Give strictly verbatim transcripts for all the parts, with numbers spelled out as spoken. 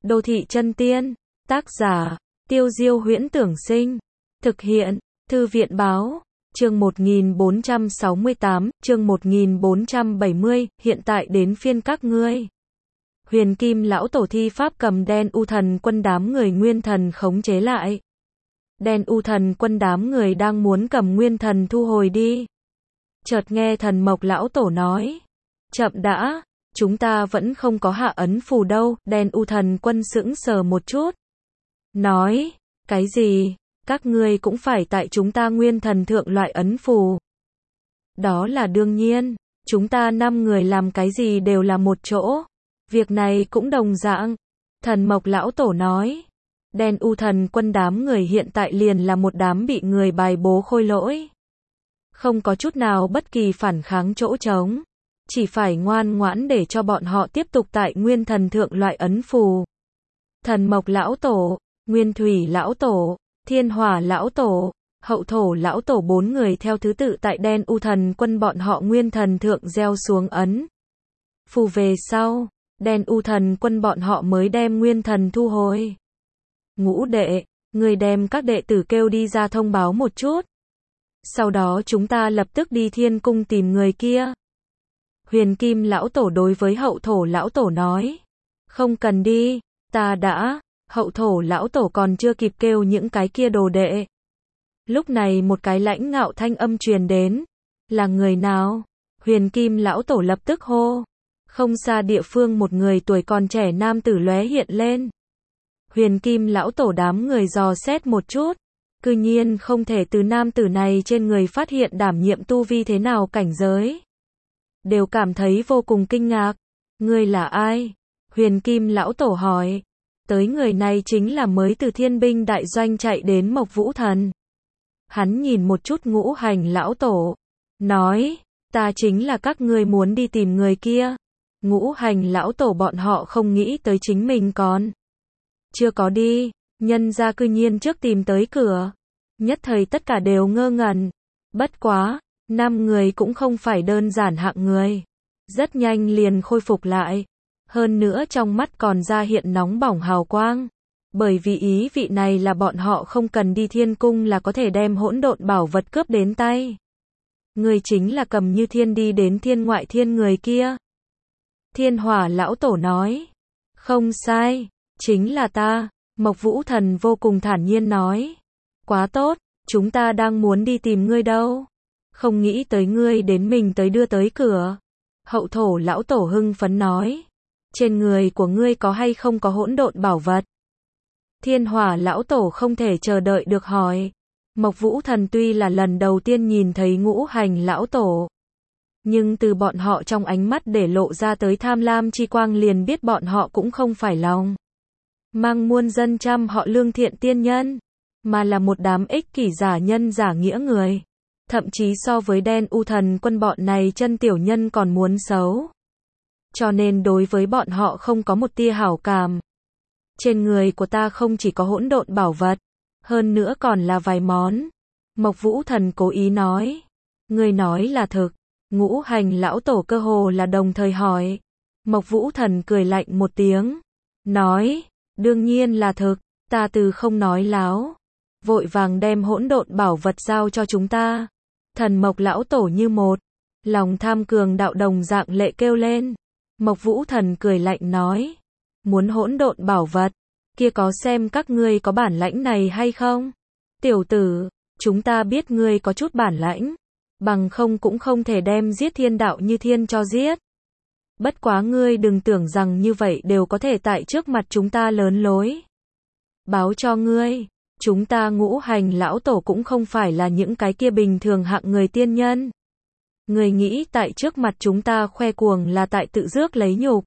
Đô thị chân tiên. Tác giả, Tiêu Diêu Huyễn Tưởng Sinh. Thực hiện, Thư viện Báo. Chương một nghìn bốn trăm sáu mươi tám, chương một nghìn bốn trăm bảy mươi, hiện tại đến phiên các ngươi. Huyền Kim lão tổ thi pháp cầm Đen U Thần quân đám người Nguyên Thần khống chế lại. Đen U Thần quân đám người đang muốn cầm Nguyên Thần thu hồi đi. Chợt nghe Thần Mộc lão tổ nói, chậm đã, chúng ta vẫn không có hạ ấn phù đâu. Đen U Thần quân sững sờ một chút. Nói, cái gì? Các ngươi cũng phải tại chúng ta Nguyên Thần thượng loại ấn phù. Đó là đương nhiên, chúng ta năm người làm cái gì đều là một chỗ. Việc này cũng đồng dạng. Thần Mộc lão tổ nói, Đen U Thần quân đám người hiện tại liền là một đám bị người bài bố khôi lỗi. Không có chút nào bất kỳ phản kháng chỗ trống. Chỉ phải ngoan ngoãn để cho bọn họ tiếp tục tại Nguyên Thần thượng loại ấn phù. Thần Mộc lão tổ, Nguyên Thủy lão tổ, Thiên Hỏa lão tổ, Hậu Thổ lão tổ bốn người theo thứ tự tại Đen U Thần quân bọn họ Nguyên Thần thượng gieo xuống ấn phù về sau, Đen U Thần quân bọn họ mới đem Nguyên Thần thu hồi. Ngũ đệ, người đem các đệ tử kêu đi ra thông báo một chút. Sau đó chúng ta lập tức đi Thiên Cung tìm người kia. Huyền Kim lão tổ đối với Hậu Thổ lão tổ nói, không cần đi, ta đã. Hậu Thổ lão tổ còn chưa kịp kêu những cái kia đồ đệ. Lúc này một cái lãnh ngạo thanh âm truyền đến. Là người nào? Huyền Kim lão tổ lập tức hô. Không xa địa phương một người tuổi còn trẻ nam tử lóe hiện lên. Huyền Kim lão tổ đám người dò xét một chút. Cư nhiên không thể từ nam tử này trên người phát hiện đảm nhiệm tu vi thế nào cảnh giới. Đều cảm thấy vô cùng kinh ngạc. Ngươi là ai? Huyền Kim lão tổ hỏi. Tới người này chính là mới từ Thiên Binh đại doanh chạy đến Mộc Vũ Thần. Hắn nhìn một chút Ngũ Hành lão tổ, nói, ta chính là các ngươi muốn đi tìm người kia. Ngũ Hành lão tổ bọn họ không nghĩ tới chính mình còn chưa có đi, nhân ra cư nhiên trước tìm tới cửa. Nhất thời tất cả đều ngơ ngẩn. Bất quá, năm người cũng không phải đơn giản hạng người. Rất nhanh liền khôi phục lại. Hơn nữa trong mắt còn ra hiện nóng bỏng hào quang. Bởi vì ý vị này là bọn họ không cần đi Thiên Cung là có thể đem hỗn độn bảo vật cướp đến tay. Người chính là cầm Như Thiên đi đến thiên ngoại thiên người kia. Thiên Hỏa lão tổ nói. Không sai, chính là ta. Mộc Vũ Thần vô cùng thản nhiên nói. Quá tốt, chúng ta đang muốn đi tìm ngươi đâu. Không nghĩ tới ngươi đến mình tới đưa tới cửa. Hậu Thổ lão tổ hưng phấn nói. Trên người của ngươi có hay không có hỗn độn bảo vật? Thiên Hỏa lão tổ không thể chờ đợi được hỏi. Mộc Vũ Thần tuy là lần đầu tiên nhìn thấy Ngũ Hành lão tổ, nhưng từ bọn họ trong ánh mắt để lộ ra tới tham lam chi quang liền biết bọn họ cũng không phải lòng mang muôn dân trăm họ lương thiện tiên nhân, mà là một đám ích kỷ giả nhân giả nghĩa người. Thậm chí so với Đen U Thần quân bọn này chân tiểu nhân còn muốn xấu. Cho nên đối với bọn họ không có một tia hảo cảm. Trên người của ta không chỉ có hỗn độn bảo vật, hơn nữa còn là vài món. Mộc Vũ Thần cố ý nói. Người nói là thực. Ngũ Hành lão tổ cơ hồ là đồng thời hỏi. Mộc Vũ Thần cười lạnh một tiếng. Nói, đương nhiên là thực, ta từ không nói láo. Vội vàng đem hỗn độn bảo vật giao cho chúng ta. Thần Mộc lão tổ như một lòng tham cường đạo đồng dạng lệ kêu lên. Mộc Vũ Thần cười lạnh nói, muốn hỗn độn bảo vật, kia có xem các ngươi có bản lãnh này hay không? Tiểu tử, chúng ta biết ngươi có chút bản lãnh, bằng không cũng không thể đem giết thiên đạo Như Thiên cho giết. Bất quá ngươi đừng tưởng rằng như vậy đều có thể tại trước mặt chúng ta lớn lối. Báo cho ngươi, chúng ta Ngũ Hành lão tổ cũng không phải là những cái kia bình thường hạng người tiên nhân. Người nghĩ tại trước mặt chúng ta khoe cuồng là tại tự rước lấy nhục.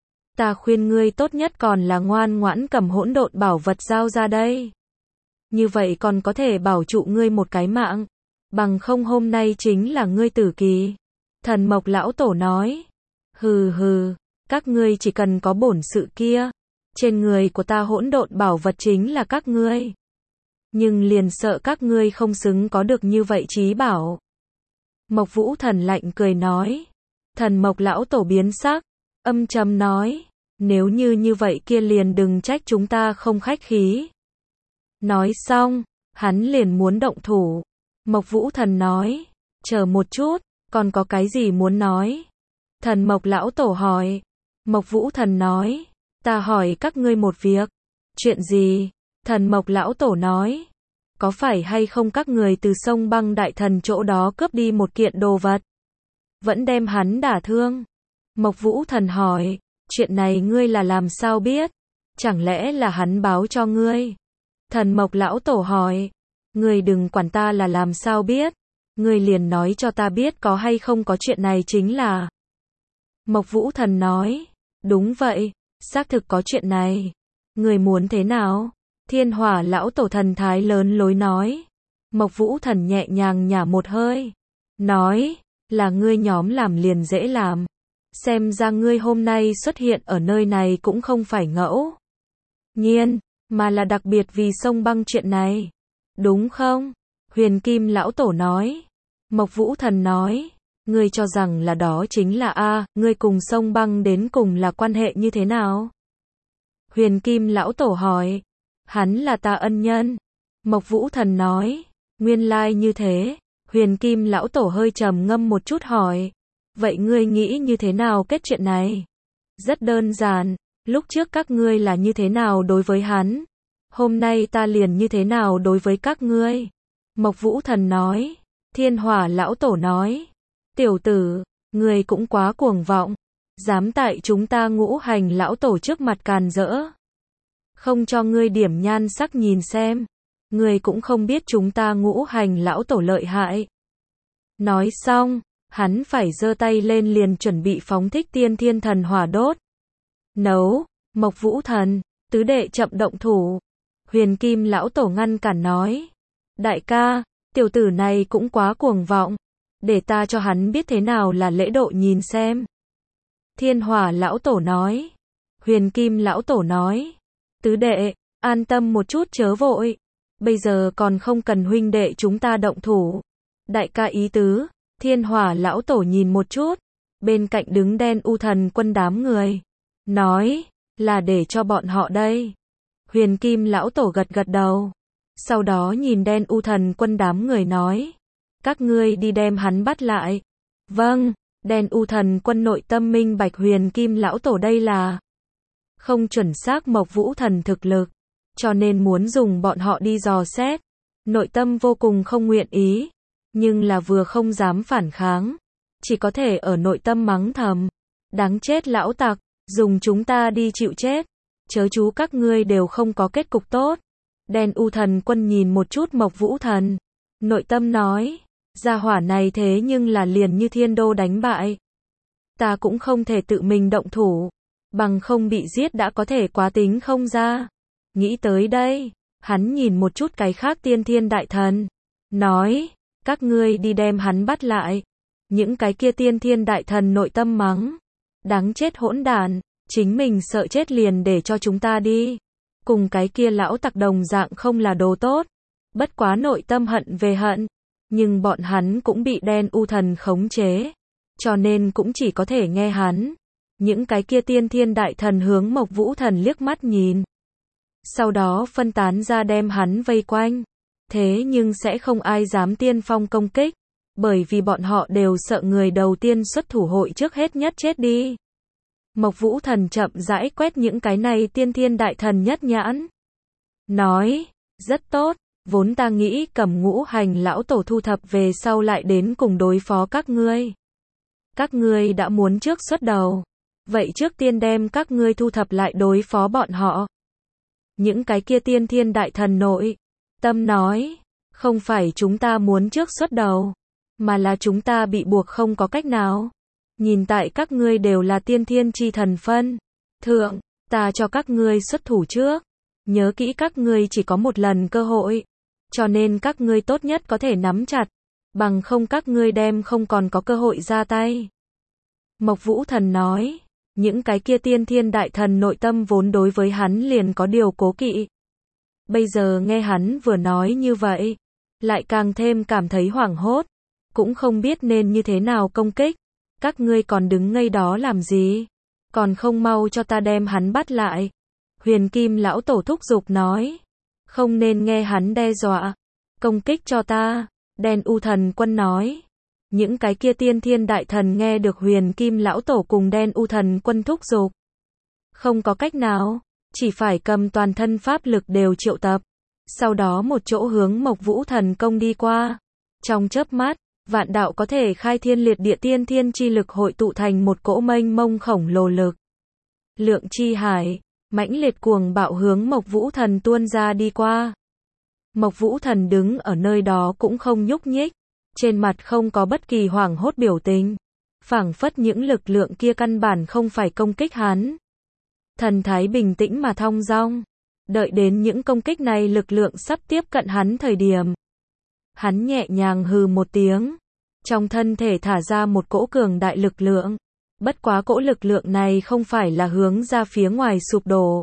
Ta khuyên ngươi tốt nhất còn là ngoan ngoãn cầm hỗn độn bảo vật giao ra đây. Như vậy còn có thể bảo trụ ngươi một cái mạng. Bằng không hôm nay chính là ngươi tử kỳ. Thần Mộc lão tổ nói. Hừ hừ, các ngươi chỉ cần có bổn sự kia. Trên người của ta hỗn độn bảo vật chính là các ngươi. Nhưng liền sợ các ngươi không xứng có được như vậy trí bảo. Mộc Vũ Thần lạnh cười nói. Thần Mộc lão tổ biến sắc, âm trầm nói, Nếu như như vậy kia liền đừng trách chúng ta không khách khí. Nói xong, hắn liền muốn động thủ. Mộc Vũ Thần nói, chờ một chút, còn có cái gì muốn nói? Thần Mộc lão tổ hỏi. Mộc Vũ Thần nói, ta hỏi các ngươi một việc. Chuyện gì? Thần Mộc lão tổ nói, có phải hay không các người từ sông Băng Đại Thần chỗ đó cướp đi một kiện đồ vật? Vẫn đem hắn đả thương. Mộc Vũ Thần hỏi, chuyện này ngươi là làm sao biết? Chẳng lẽ là hắn báo cho ngươi? Thần Mộc lão tổ hỏi, ngươi đừng quản ta là làm sao biết, ngươi liền nói cho ta biết có hay không có chuyện này chính là. Mộc Vũ Thần nói, đúng vậy, xác thực có chuyện này. Ngươi muốn thế nào? Thiên Hỏa lão tổ thần thái lớn lối nói. Mộc Vũ Thần nhẹ nhàng nhả một hơi, nói, là ngươi nhóm làm liền dễ làm. Xem ra ngươi hôm nay xuất hiện ở nơi này cũng không phải ngẫu nhiên, mà là đặc biệt vì sông Băng chuyện này. Đúng không? Huyền Kim lão tổ nói. Mộc Vũ Thần nói, ngươi cho rằng là đó chính là a, ngươi cùng sông Băng đến cùng là quan hệ như thế nào? Huyền Kim lão tổ hỏi. Hắn là ta ân nhân. Mộc Vũ Thần nói, nguyên lai như thế. Huyền Kim lão tổ hơi trầm ngâm một chút hỏi, vậy ngươi nghĩ như thế nào kết chuyện này? Rất đơn giản, lúc trước các ngươi là như thế nào đối với hắn, hôm nay ta liền như thế nào đối với các ngươi. Mộc Vũ Thần nói. Thiên Hỏa lão tổ nói, tiểu tử, ngươi cũng quá cuồng vọng, dám tại chúng ta Ngũ Hành lão tổ trước mặt càn rỡ. Không cho ngươi điểm nhan sắc nhìn xem, ngươi cũng không biết chúng ta Ngũ Hành lão tổ lợi hại. Nói xong, hắn phải giơ tay lên liền chuẩn bị phóng thích tiên thiên thần hỏa đốt. Nấu. Mộc Vũ Thần, tứ đệ chậm động thủ. Huyền Kim lão tổ ngăn cản nói, đại ca, tiểu tử này cũng quá cuồng vọng, để ta cho hắn biết thế nào là lễ độ nhìn xem. Thiên Hỏa lão tổ nói. Huyền Kim lão tổ nói, tứ đệ, an tâm một chút chớ vội, bây giờ còn không cần huynh đệ chúng ta động thủ. Đại ca ý tứ. Thiên Hỏa lão tổ nhìn một chút, bên cạnh đứng Đen U Thần Quân đám người, nói, là để cho bọn họ đây. Huyền Kim lão tổ gật gật đầu, sau đó nhìn Đen U Thần Quân đám người nói, các ngươi đi đem hắn bắt lại. Vâng. Đen U Thần Quân nội tâm minh bạch Huyền Kim lão tổ đây là không chuẩn xác Mộc Vũ Thần thực lực, cho nên muốn dùng bọn họ đi dò xét. Nội tâm vô cùng không nguyện ý, nhưng là vừa không dám phản kháng, chỉ có thể ở nội tâm mắng thầm, đáng chết lão tặc, dùng chúng ta đi chịu chết, chớ chú các ngươi đều không có kết cục tốt. Đen U Thần Quân nhìn một chút Mộc Vũ Thần, nội tâm nói, gia hỏa này thế nhưng là liền như thiên đô đánh bại. Ta cũng không thể tự mình động thủ, bằng không bị giết đã có thể quá tính không ra. Nghĩ tới đây, hắn nhìn một chút cái khác tiên thiên đại thần, nói, các ngươi đi đem hắn bắt lại. Những cái kia tiên thiên đại thần nội tâm mắng, đáng chết hỗn đản, chính mình sợ chết liền để cho chúng ta đi. Cùng cái kia lão tặc đồng dạng không là đồ tốt, bất quá nội tâm hận về hận, nhưng bọn hắn cũng bị Đen U Thần khống chế, cho nên cũng chỉ có thể nghe hắn. Những cái kia tiên thiên đại thần hướng Mộc Vũ Thần liếc mắt nhìn, sau đó phân tán ra đem hắn vây quanh. Thế nhưng sẽ không ai dám tiên phong công kích, bởi vì bọn họ đều sợ người đầu tiên xuất thủ hội trước hết nhất chết đi. Mộc Vũ Thần chậm rãi quét những cái này tiên thiên đại thần nhất nhãn, nói, rất tốt, vốn ta nghĩ cầm Ngũ Hành lão tổ thu thập về sau lại đến cùng đối phó các ngươi. Các ngươi đã muốn trước xuất đầu, vậy trước tiên đem các ngươi thu thập lại đối phó bọn họ. Những cái kia tiên thiên đại thần nội tâm nói, không phải chúng ta muốn trước xuất đầu, mà là chúng ta bị buộc không có cách nào. Nhìn tại các ngươi đều là tiên thiên chi thần phân thượng, ta cho các ngươi xuất thủ trước. Nhớ kỹ các ngươi chỉ có một lần cơ hội, cho nên các ngươi tốt nhất có thể nắm chặt, bằng không các ngươi đem không còn có cơ hội ra tay. Mộc Vũ Thần nói, những cái kia tiên thiên đại thần nội tâm vốn đối với hắn liền có điều cố kỵ. Bây giờ nghe hắn vừa nói như vậy, lại càng thêm cảm thấy hoảng hốt, cũng không biết nên như thế nào công kích. Các ngươi còn đứng ngây đó làm gì? Còn không mau cho ta đem hắn bắt lại. Huyền Kim lão tổ thúc giục nói. Không nên nghe hắn đe dọa. Công kích cho ta. Đen U thần quân nói. Những cái kia tiên thiên đại thần nghe được Huyền Kim lão tổ cùng Đen U thần quân thúc giục. Không có cách nào. Chỉ phải cầm toàn thân pháp lực đều triệu tập. Sau đó một chỗ hướng Mộc Vũ thần công đi qua. Trong chớp mắt, vạn đạo có thể khai thiên liệt địa tiên thiên chi lực hội tụ thành một cỗ mênh mông khổng lồ lực. Lượng chi hải, mãnh liệt cuồng bạo hướng Mộc Vũ thần tuôn ra đi qua. Mộc Vũ thần đứng ở nơi đó cũng không nhúc nhích, trên mặt không có bất kỳ hoảng hốt biểu tình, phảng phất những lực lượng kia căn bản không phải công kích hắn. Thần thái bình tĩnh mà thong dong, đợi đến những công kích này lực lượng sắp tiếp cận hắn thời điểm. Hắn nhẹ nhàng hừ một tiếng, trong thân thể thả ra một cỗ cường đại lực lượng. Bất quá cỗ lực lượng này không phải là hướng ra phía ngoài sụp đổ,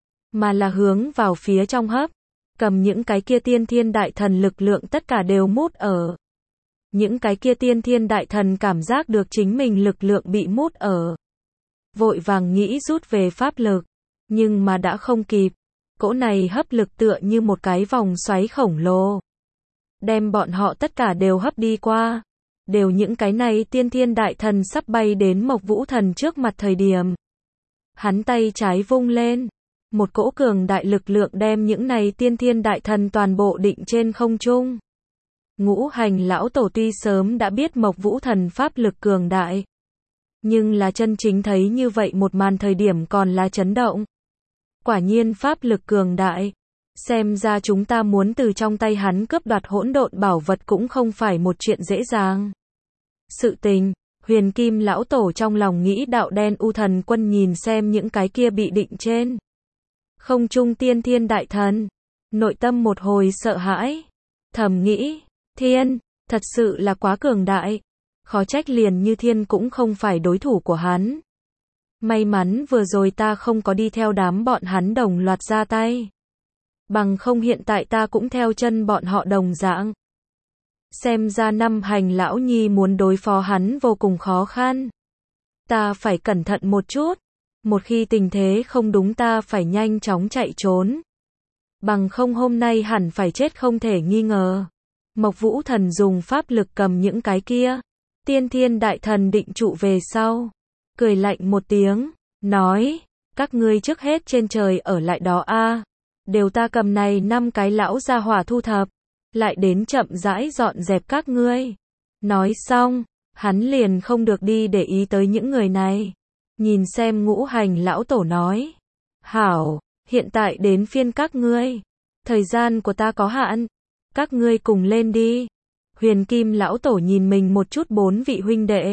mà là hướng vào phía trong hấp, cầm những cái kia tiên thiên đại thần lực lượng tất cả đều mút ở. Những cái kia tiên thiên đại thần cảm giác được chính mình lực lượng bị mút ở. Vội vàng nghĩ rút về pháp lực, nhưng mà đã không kịp. Cỗ này hấp lực tựa như một cái vòng xoáy khổng lồ, đem bọn họ tất cả đều hấp đi qua. Đều những cái này tiên thiên đại thần sắp bay đến Mộc Vũ thần trước mặt thời điểm. Hắn tay trái vung lên, một cỗ cường đại lực lượng đem những này tiên thiên đại thần toàn bộ định trên không trung. Ngũ Hành lão tổ tuy sớm đã biết Mộc Vũ thần pháp lực cường đại, nhưng là chân chính thấy như vậy một màn thời điểm còn là chấn động. Quả nhiên pháp lực cường đại, xem ra chúng ta muốn từ trong tay hắn cướp đoạt hỗn độn bảo vật cũng không phải một chuyện dễ dàng. Sự tình, Huyền Kim lão tổ trong lòng nghĩ đạo. Đen U thần quân nhìn xem những cái kia bị định trên không trung tiên thiên đại thần, nội tâm một hồi sợ hãi, thầm nghĩ, thiên, thật sự là quá cường đại, khó trách liền như thiên cũng không phải đối thủ của hắn. May mắn vừa rồi ta không có đi theo đám bọn hắn đồng loạt ra tay, bằng không hiện tại ta cũng theo chân bọn họ đồng dạng. Xem ra năm hành lão nhi muốn đối phó hắn vô cùng khó khăn. Ta phải cẩn thận một chút. Một khi tình thế không đúng ta phải nhanh chóng chạy trốn. Bằng không hôm nay hẳn phải chết không thể nghi ngờ. Mộc Vũ thần dùng pháp lực cầm những cái kia tiên thiên đại thần định trụ về sau. Cười lạnh một tiếng, nói, các ngươi trước hết trên trời ở lại đó a, đều ta cầm này năm cái lão gia hỏa thu thập, lại đến chậm rãi dọn dẹp các ngươi. Nói xong, hắn liền không được đi để ý tới những người này. Nhìn xem Ngũ Hành lão tổ nói, hảo, hiện tại đến phiên các ngươi, thời gian của ta có hạn, các ngươi cùng lên đi. Huyền Kim lão tổ nhìn mình một chút bốn vị huynh đệ,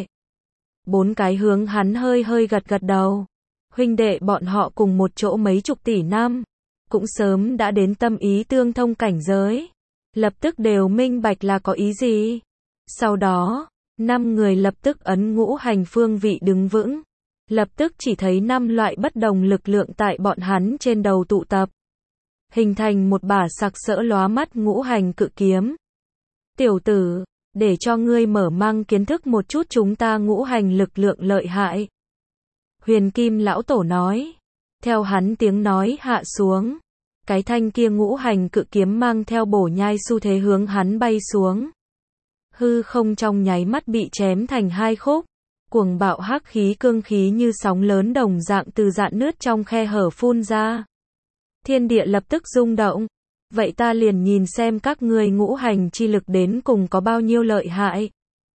bốn cái hướng hắn hơi hơi gật gật đầu. Huynh đệ bọn họ cùng một chỗ mấy chục tỷ năm, cũng sớm đã đến tâm ý tương thông cảnh giới, lập tức đều minh bạch là có ý gì. Sau đó, năm người lập tức ấn ngũ hành phương vị đứng vững, lập tức chỉ thấy năm loại bất đồng lực lượng tại bọn hắn trên đầu tụ tập, hình thành một bả sặc sỡ lóa mắt ngũ hành cự kiếm. Tiểu tử, để cho ngươi mở mang kiến thức một chút chúng ta ngũ hành lực lượng lợi hại. Huyền Kim lão tổ nói. Theo hắn tiếng nói hạ xuống, cái thanh kia ngũ hành cự kiếm mang theo bổ nhai xu thế hướng hắn bay xuống. Hư không trong nháy mắt bị chém thành hai khúc, cuồng bạo hắc khí cương khí như sóng lớn đồng dạng từ dạn nứt trong khe hở phun ra. Thiên địa lập tức rung động. Vậy ta liền nhìn xem các ngươi ngũ hành chi lực đến cùng có bao nhiêu lợi hại.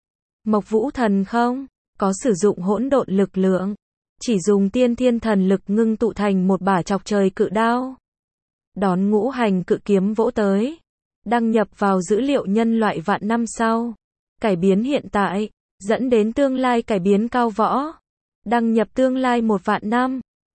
Mộc Vũ thần không có sử dụng hỗn độn lực lượng, chỉ dùng tiên thiên thần lực ngưng tụ thành một bả chọc trời cự đao. Đón ngũ hành cự kiếm vỗ tới, đăng nhập vào dữ liệu nhân loại vạn năm sau, cải biến hiện tại, dẫn đến tương lai cải biến cao võ. Đăng nhập tương lai một vạn năm.